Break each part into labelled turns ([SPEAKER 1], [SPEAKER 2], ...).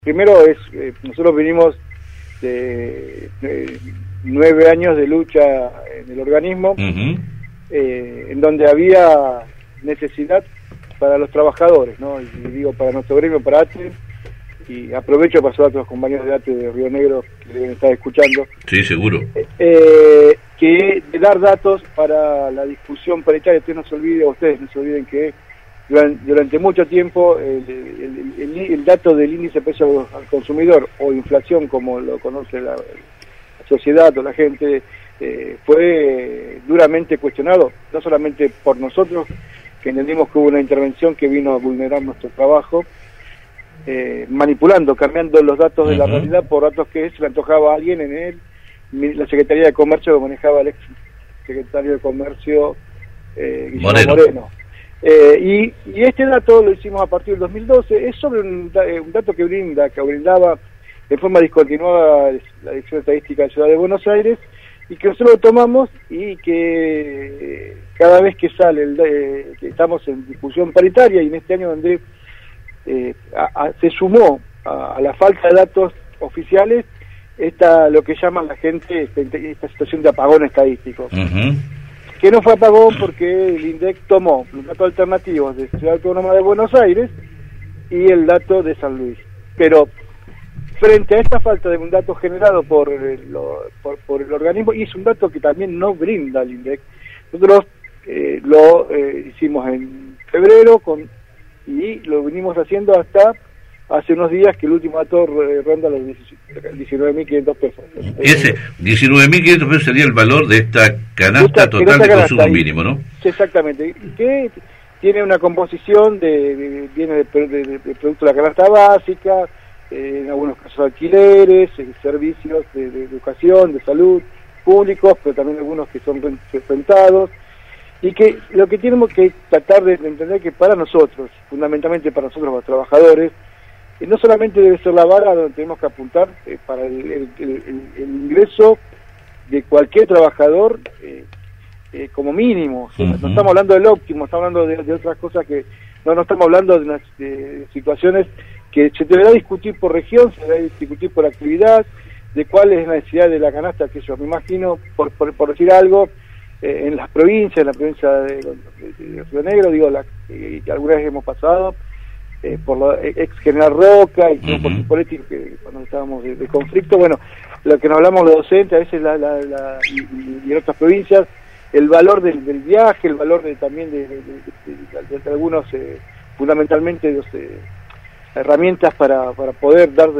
[SPEAKER 1] Primero nosotros venimos de 9 años de lucha en el organismo, en donde había necesidad para los trabajadores, ¿no? Y digo, para nuestro gremio, para ATE, y aprovecho para saludar a los compañeros de ATE de Río Negro que deben estar escuchando.
[SPEAKER 2] Sí, seguro.
[SPEAKER 1] Que de dar datos para la discusión paritaria. Ustedes no se olviden que durante mucho tiempo el dato del índice de precio al consumidor, o inflación como lo conoce la sociedad o la gente, fue duramente cuestionado, no solamente por nosotros, que entendimos que hubo una intervención que vino a vulnerar nuestro trabajo, manipulando, cambiando los datos de la realidad por datos que se le antojaba a alguien en la Secretaría de Comercio, que manejaba el ex secretario de Comercio Guillermo Moreno. Y este dato lo hicimos a partir del 2012, es sobre un dato que brindaba de forma discontinuada la Dirección Estadística de la Ciudad de Buenos Aires, y que nosotros lo tomamos, y que cada vez que sale, que estamos en discusión paritaria, y en este año donde se sumó a la falta de datos oficiales lo que llaman la gente esta situación de apagón estadístico. Que no fue apagón porque el INDEC tomó los datos alternativos de Ciudad Autónoma de Buenos Aires y el dato de San Luis. Pero frente a esta falta de un dato generado por el organismo, y es un dato que también no brinda el INDEC, nosotros lo hicimos en febrero y lo venimos haciendo hasta hace unos días, que el último dato ronda los 19.500 pesos.
[SPEAKER 2] Ese 19.500 pesos sería el valor de esta canasta total de consumo mínimo, ¿no?
[SPEAKER 1] Exactamente, que tiene una composición viene de producto de la canasta básica, en algunos casos alquileres, servicios de educación, de salud, públicos, pero también algunos que son rentados, y que lo que tenemos que tratar de entender que para nosotros, fundamentalmente para nosotros los trabajadores, no solamente debe ser la vara donde tenemos que apuntar para el ingreso de cualquier trabajador como mínimo. No estamos hablando del óptimo, estamos hablando de otras cosas que no estamos hablando de situaciones que se deberá discutir por región, se deberá discutir por actividad, de cuál es la necesidad de la canasta, que yo me imagino, por decir algo, en la provincia de Río Negro, digo, que alguna vez hemos pasado, por la ex general Roca, y por su política, cuando estábamos de conflicto. Bueno, lo que nos hablamos los docentes, a veces y en otras provincias, el valor del viaje, el valor también de algunos, fundamentalmente, herramientas para poder dar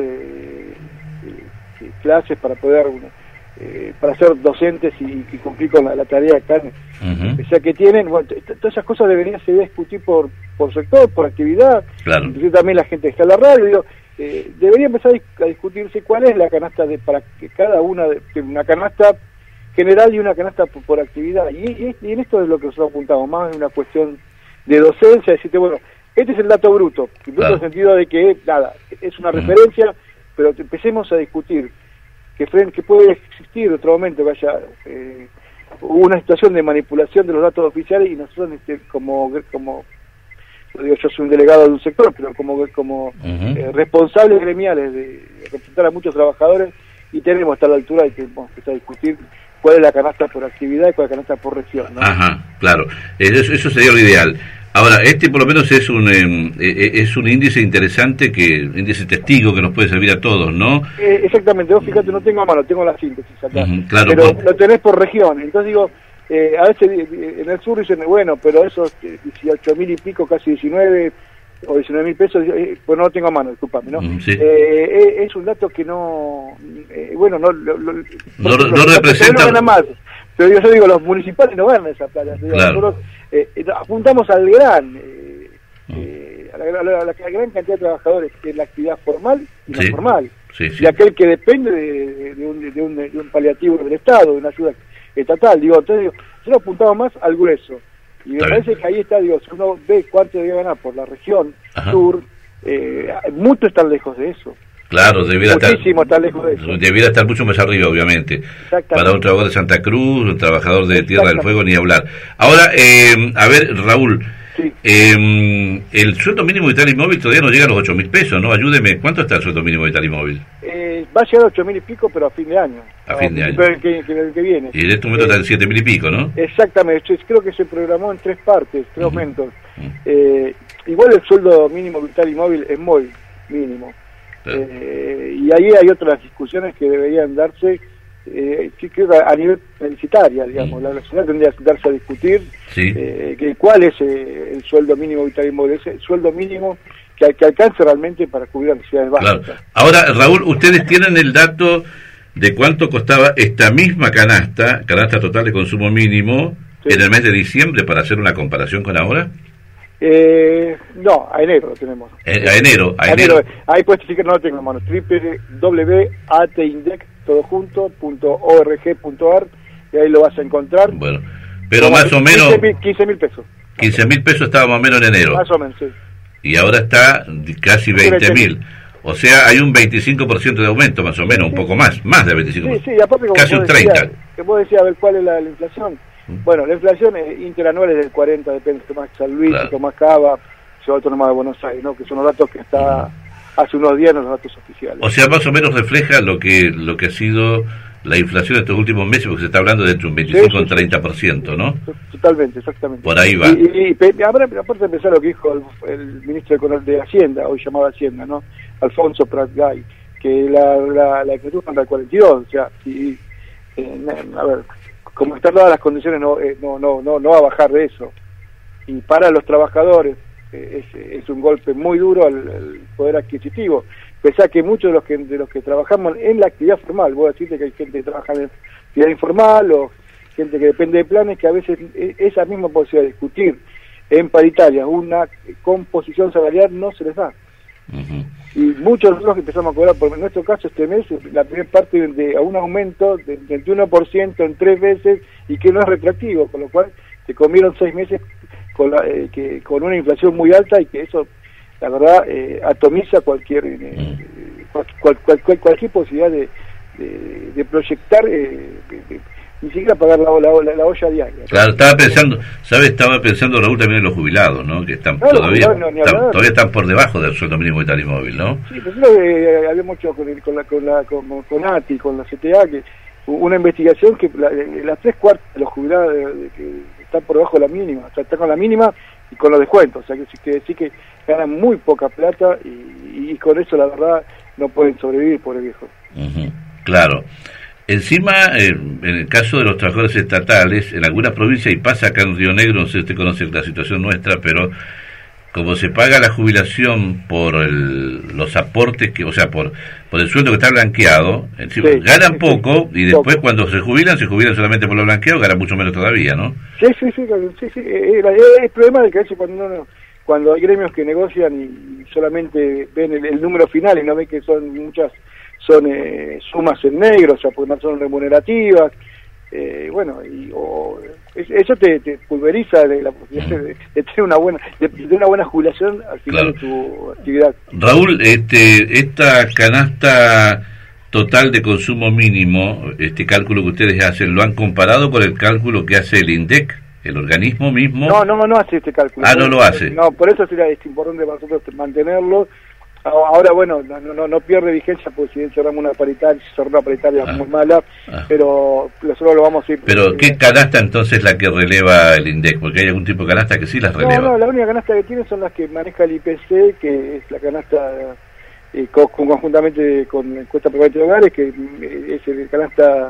[SPEAKER 1] clases, para poder para ser docentes y cumplir con la tarea acá, especial que tienen. Bueno, todas esas cosas deberían ser discutir por sector, por actividad. Claro. Inclusive también la gente que está en la radio, debería empezar a discutirse cuál es la canasta para que cada una una canasta general y una canasta por actividad, y en esto es lo que nosotros apuntamos, más en una cuestión de docencia, decirte, bueno, este es el dato bruto, en el sentido de que es una referencia, pero empecemos a discutir que puede existir otro momento que haya una situación de manipulación de los datos oficiales, y nosotros como digo, yo soy un delegado de un sector, pero como responsables gremiales de representar a muchos trabajadores, y tenemos que estar a la altura y tenemos que empezar a discutir cuál es la canasta por actividad y cuál es la canasta por región, ¿no?
[SPEAKER 2] Claro, eso sería lo ideal. Ahora, por lo menos es un índice interesante, índice testigo que nos puede servir a todos, ¿no?
[SPEAKER 1] Exactamente, vos fíjate, no tengo a mano, tengo la síntesis acá,
[SPEAKER 2] claro,
[SPEAKER 1] pero lo tenés por región. Entonces digo, a veces en el sur dicen, bueno, pero esos 18.000 y pico, casi 19 o 19.000 pesos, pues no lo tengo a mano, discúlpame, ¿no? Sí. Es un dato que no representa. No gana más. Pero yo digo, los municipales no ganan esa plata. Nosotros apuntamos al a la gran cantidad de trabajadores en la actividad formal y no formal, y aquel que depende de un paliativo del Estado, de una ayuda estatal. Entonces nosotros apuntamos más al grueso, y me parece que ahí está, si uno ve cuánto debe ganar por la región sur, mucho están lejos de eso.
[SPEAKER 2] Claro, debiera
[SPEAKER 1] estar
[SPEAKER 2] mucho más arriba, obviamente. Para un trabajador de Santa Cruz, un trabajador de Tierra del Fuego, ni hablar. Ahora, a ver, Raúl,
[SPEAKER 1] Sí.
[SPEAKER 2] El sueldo mínimo vital y móvil todavía no llega a los 8.000 pesos, ¿no? Ayúdeme, ¿cuánto está el sueldo mínimo vital y móvil?
[SPEAKER 1] Va a llegar a 8.000 y pico, pero a fin de año.
[SPEAKER 2] A fin de año.
[SPEAKER 1] El que viene.
[SPEAKER 2] Y en este momento está en 7.000 y pico, ¿no?
[SPEAKER 1] Exactamente, creo que se programó en 3 partes, 3 aumentos. Igual el sueldo mínimo vital y móvil es muy mínimo. Claro. Y ahí hay otras discusiones que deberían darse, creo que a nivel publicitaria, digamos. La nacional tendría que darse a discutir cuál es el sueldo mínimo vital y móvil, ese sueldo mínimo que alcance realmente para cubrir las necesidades básicas.
[SPEAKER 2] Claro. Ahora, Raúl, ustedes tienen el dato de cuánto costaba esta misma canasta total de consumo mínimo en el mes de diciembre, para hacer una comparación con ahora.
[SPEAKER 1] No, a enero lo tenemos.
[SPEAKER 2] A enero.
[SPEAKER 1] Ahí puedes decir que no lo tengo, hermano. www.atindex.org.ar, y ahí lo vas a encontrar.
[SPEAKER 2] Bueno, pero más o menos
[SPEAKER 1] 15.000 pesos.
[SPEAKER 2] 15.000 pesos estaba más o menos en enero.
[SPEAKER 1] Más o menos, sí.
[SPEAKER 2] Y ahora está casi 20.000. O sea, hay un 25% de aumento, más o menos, un poco más de 25%.
[SPEAKER 1] Sí, aparte, como
[SPEAKER 2] casi un 30%.
[SPEAKER 1] Que vos decías, a ver, ¿cuál es la inflación? Bueno, la inflación interanual es del 40%, depende de Tomás San Luis, Tomás Cava, Ciudad Autónoma de Buenos Aires, ¿no? Que son los datos que está hace unos días, los datos oficiales.
[SPEAKER 2] O sea, más o menos refleja lo que ha sido la inflación de estos últimos meses, porque se está hablando de entre un 25 y un 30%, ¿no?
[SPEAKER 1] Totalmente, exactamente.
[SPEAKER 2] Por ahí va.
[SPEAKER 1] Y aparte de pensar lo que dijo el ministro de Hacienda, hoy llamado Hacienda, ¿no? Alfonso Prat Gay, que la escritura contra el 42, o sea, a ver, como están dadas las condiciones, no va a bajar de eso. Y para los trabajadores es un golpe muy duro al poder adquisitivo. Pensá que muchos de los que trabajamos en la actividad formal, voy a decirte que hay gente que trabaja en actividad informal o gente que depende de planes, que a veces esa misma posibilidad de discutir en paritarias una composición salarial no se les da. Y muchos de nosotros que empezamos a cobrar, por en nuestro caso este mes, la primera parte de un aumento del 21% en 3 veces, y que no es retroactivo, con lo cual se comieron 6 meses con una inflación muy alta, y que eso, la verdad, atomiza cualquier posibilidad de proyectar, ni siquiera pagar la olla diaria.
[SPEAKER 2] Claro, estaba pensando, Raúl, también en los jubilados, ¿no? Que están todavía están por debajo del sueldo mínimo vital y móvil, ¿no?
[SPEAKER 1] Sí, pero había mucho con ATI, con la CTA, que una investigación que las 3/4 de los jubilados que están por debajo de la mínima, o sea, están con la mínima y con los descuentos, o sea, que ganan muy poca plata, y con eso, la verdad, no pueden sobrevivir, pobre viejo.
[SPEAKER 2] Claro. Encima, en el caso de los trabajadores estatales, en algunas provincias, y pasa acá en Río Negro, no sé si usted conoce la situación nuestra, pero como se paga la jubilación por los aportes, o sea, por el sueldo que está blanqueado, ganan poco, y después cuando se jubilan solamente por lo blanqueado, ganan mucho menos todavía, ¿no?
[SPEAKER 1] Sí. El problema es que a veces cuando hay gremios que negocian y solamente ven el número final y no ven que son sumas en negro, o sea, porque no son remunerativas, eso te pulveriza la posibilidad de tener una buena jubilación al final de tu actividad.
[SPEAKER 2] Raúl, esta canasta total de consumo mínimo, este cálculo que ustedes hacen, ¿lo han comparado con el cálculo que hace el INDEC, el organismo mismo?
[SPEAKER 1] No hace este cálculo.
[SPEAKER 2] No lo hace.
[SPEAKER 1] No, por eso sería importante para nosotros mantenerlo. Ahora, bueno, no pierde vigencia, porque si cerramos una paritaria, muy mala, pero nosotros lo vamos a ir.
[SPEAKER 2] Pero, ¿qué canasta entonces es la que releva el INDEC? Porque hay algún tipo de canasta que sí las releva.
[SPEAKER 1] No, la única canasta que tiene son las que maneja el IPC, que es la canasta conjuntamente con la encuesta prevalente de hogares, que es el canasta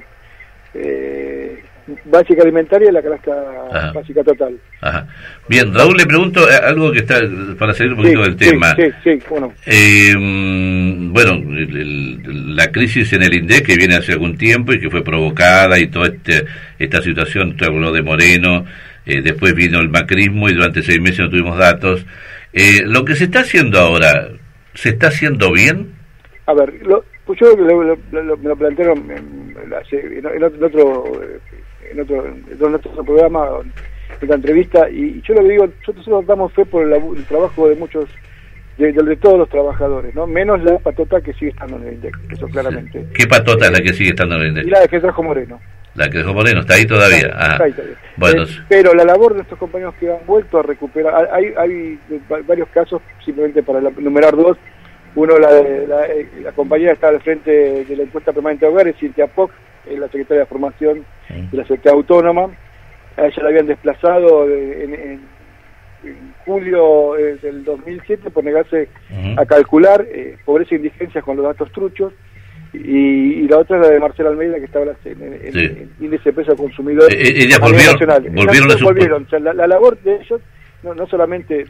[SPEAKER 1] básica alimentaria y la canasta básica total.
[SPEAKER 2] Ajá. Bien, Raúl, le pregunto algo que está para salir un poquito del tema.
[SPEAKER 1] Bueno.
[SPEAKER 2] La crisis en el INDEC, que viene hace algún tiempo y que fue provocada, y toda esta situación, usted habló de Moreno, después vino el macrismo y durante 6 meses no tuvimos datos. Lo que se está haciendo ahora, ¿se está haciendo bien?
[SPEAKER 1] A ver, yo me lo plantearon en otro programa, en la entrevista, y yo lo que digo, nosotros damos fe por el trabajo de muchos, de todos los trabajadores, ¿no? Menos la patota que sigue estando en el INDEC, eso claramente.
[SPEAKER 2] ¿Qué patota es la que sigue estando en el INDEC?
[SPEAKER 1] Y la que trajo Moreno.
[SPEAKER 2] La que dejó Moreno, está ahí todavía.
[SPEAKER 1] Está ahí todavía.
[SPEAKER 2] Bueno.
[SPEAKER 1] Pero la labor de estos compañeros que han vuelto a recuperar, hay varios casos, simplemente para enumerar dos. Uno, la compañera está al frente de la encuesta permanente de hogares, Cintia Poc, es la secretaria de formación de la Secretaría Autónoma. A ella la habían desplazado en julio del 2007 por negarse a calcular pobreza e indigencia con los datos truchos. Y la otra es la de Marcela Almeida, que estaba en índice de precio al consumidor.
[SPEAKER 2] Ellas volvieron.
[SPEAKER 1] O sea, la labor de ellos, no solamente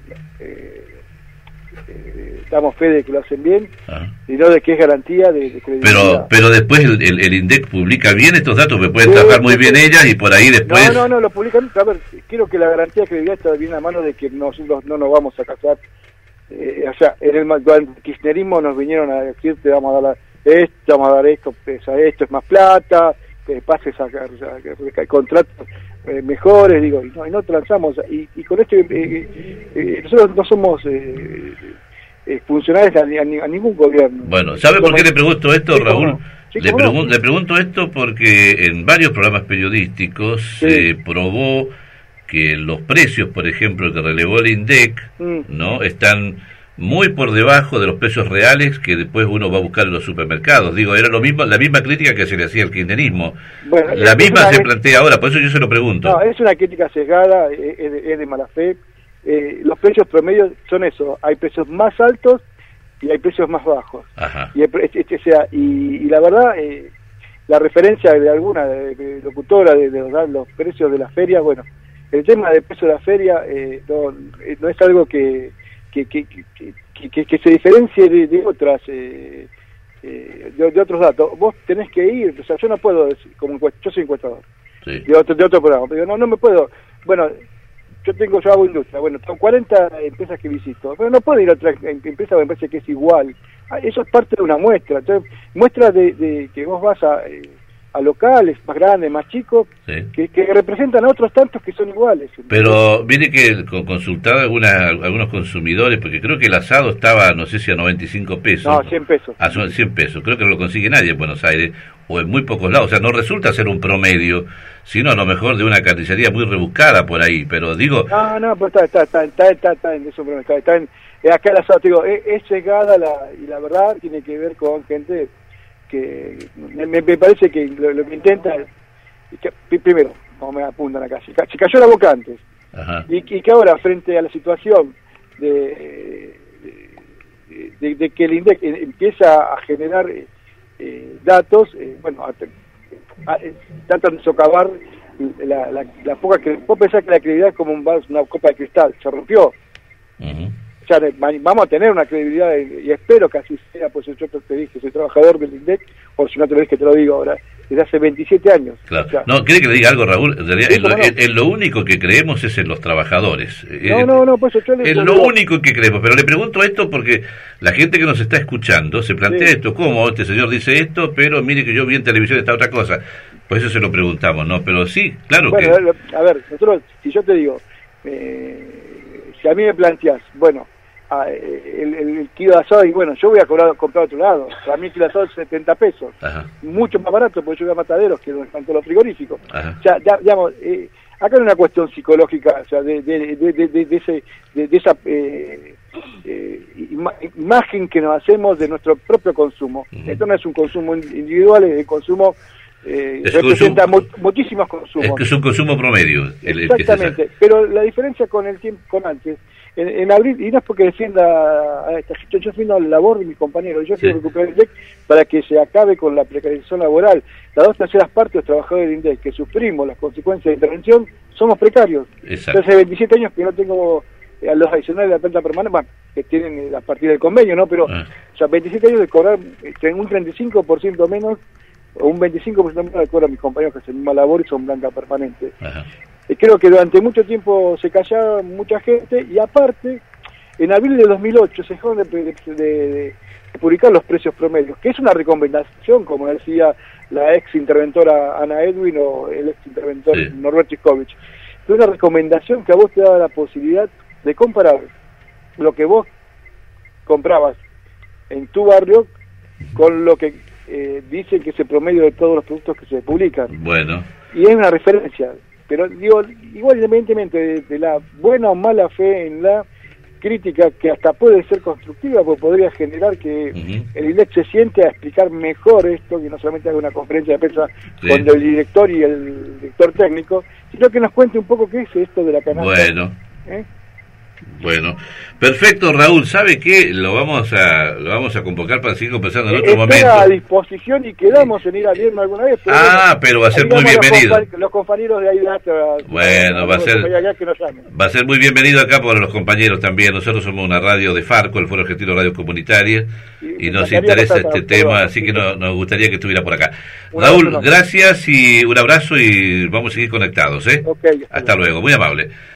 [SPEAKER 1] damos fe de que lo hacen bien, sino de que es garantía de credibilidad.
[SPEAKER 2] Pero después el INDEC publica bien estos datos, que pueden trabajar muy bien ellas y por ahí después...
[SPEAKER 1] No, lo publican. A ver, quiero que la garantía de credibilidad está bien a mano de que nosotros no nos vamos a casar. O sea, durante el kirchnerismo nos vinieron a decir, te vamos a dar vamos a dar esto es más plata, pases a contratos mejores, digo, y no transamos, y con esto nosotros no somos funcionarios a ningún gobierno.
[SPEAKER 2] Bueno, ¿sabe por qué le pregunto esto, Raúl? Le pregunto esto porque en varios programas periodísticos se probó que los precios, por ejemplo, que relevó el INDEC, ¿no?, están muy por debajo de los precios reales que después uno va a buscar en los supermercados. Digo, era lo mismo, la misma crítica que se le hacía al kirchnerismo. Bueno, la misma se plantea ahora, por eso yo se lo pregunto.
[SPEAKER 1] No, es una crítica sesgada, es de mala fe. Los precios promedios son eso, hay precios más altos y hay precios más bajos.
[SPEAKER 2] Ajá.
[SPEAKER 1] Y la verdad, la referencia de alguna locutora de los precios de la feria, bueno, el tema del precio de la feria no es algo que se diferencie de otras de otros datos. Vos tenés que ir, o sea, yo no puedo decir, yo soy encuestador de otro programa, pero no me puedo, bueno, yo hago industria, bueno, son 40 empresas que visito, pero no puedo ir a otra empresa o empresa que es igual. Eso es parte de una muestra. Entonces, muestra de que vos vas a locales más grandes, más chicos, que representan a otros tantos que son iguales.
[SPEAKER 2] Pero viene que consultar algunos consumidores, porque creo que el asado estaba, no sé si a 95 pesos.
[SPEAKER 1] No, 100 pesos.
[SPEAKER 2] A 100 pesos. Creo que no lo consigue nadie en Buenos Aires, o en muy pocos lados. O sea, no resulta ser un promedio, sino a lo mejor de una carnicería muy rebuscada por ahí, pero digo...
[SPEAKER 1] No, pues está en eso, está en... Acá el asado, te digo, es llegada y la verdad tiene que ver con gente que me parece que lo que intenta es que, primero, como me apuntan acá, se cayó la boca antes.
[SPEAKER 2] Ajá.
[SPEAKER 1] Y que ahora, frente a la situación de que el INDEC empieza a generar datos, tratan de socavar la poca que vos pensás que la credibilidad es como una copa de cristal, se rompió. O sea, vamos a tener una credibilidad y espero que así sea, pues yo te dije, soy trabajador del INDEC, o si no te lo dije, te lo digo ahora, desde hace 27 años.
[SPEAKER 2] Claro.
[SPEAKER 1] O sea,
[SPEAKER 2] no, ¿quiere que le diga algo, Raúl? En realidad, en lo único que creemos es en los trabajadores.
[SPEAKER 1] No, pues yo
[SPEAKER 2] es lo único que creemos, pero le pregunto esto porque la gente que nos está escuchando se plantea esto, ¿cómo? Este señor dice esto, pero mire que yo vi en televisión esta otra cosa. Por eso se lo preguntamos, ¿no? Pero sí, claro que...
[SPEAKER 1] A ver, nosotros, si yo te digo, si a mí me planteás, bueno, el kilo de asado, y bueno, yo voy a comprar otro lado, para mí el kilo de asado es 70 pesos, Ajá. Mucho más barato, porque yo voy a Mataderos, que es donde están todos los frigoríficos. Ajá. O sea, digamos, acá hay una cuestión psicológica, o sea, de esa imagen que nos hacemos de nuestro propio consumo. Esto no es un consumo individual, es el consumo... representa muchísimos consumos.
[SPEAKER 2] Es que es un consumo promedio.
[SPEAKER 1] Exactamente, pero la diferencia con el tiempo, con antes, en abril, y no es porque defienda a esta gente, yo defiendo la labor de mis compañeros, yo quiero recuperar el INDEC para que se acabe con la precarización laboral. Las 2/3 partes de los trabajadores del INDEC que sufrimos las consecuencias de intervención somos precarios. Exacto. Entonces, hace 27 años que no tengo a los adicionales de la planta permanente, bueno, que tienen a partir del convenio, ¿no? Pero, o sea, 27 años de cobrar un 35% menos o un 25% menos de cobro a mis compañeros que hacen misma labor y son blanca permanente. Creo que durante mucho tiempo se callaba mucha gente, y aparte, en abril de 2008 se dejaron de publicar los precios promedios, que es una recomendación, como decía la ex interventora Ana Edwin o el ex interventor Norberto Iskovich. Es una recomendación que a vos te da la posibilidad de comparar lo que vos comprabas en tu barrio con lo que dicen que es el promedio de todos los productos que se publican.
[SPEAKER 2] Bueno.
[SPEAKER 1] Y es una referencia. Pero digo, igual independientemente de la buena o mala fe en la crítica, que hasta puede ser constructiva, porque podría generar que el INDEC se siente a explicar mejor esto, que no solamente haga una conferencia de prensa con el director y el director técnico, sino que nos cuente un poco qué es esto de la canasta.
[SPEAKER 2] Bueno. Bueno, perfecto, Raúl. ¿Sabe qué? Lo vamos a convocar para seguir conversando en otro momento.
[SPEAKER 1] A disposición y quedamos en ir a Lerma alguna vez. Pero
[SPEAKER 2] pero va a ser muy bienvenido.
[SPEAKER 1] Los compañeros de ahí
[SPEAKER 2] bueno, va a ser muy bienvenido acá por los compañeros también. Nosotros somos una radio de Farco, el Foro Argentino Radio Comunitaria, y nos interesa este tema, así que nos gustaría que estuviera por acá. Raúl, gracias y un abrazo y vamos a seguir conectados.
[SPEAKER 1] Okay,
[SPEAKER 2] hasta luego, muy amable.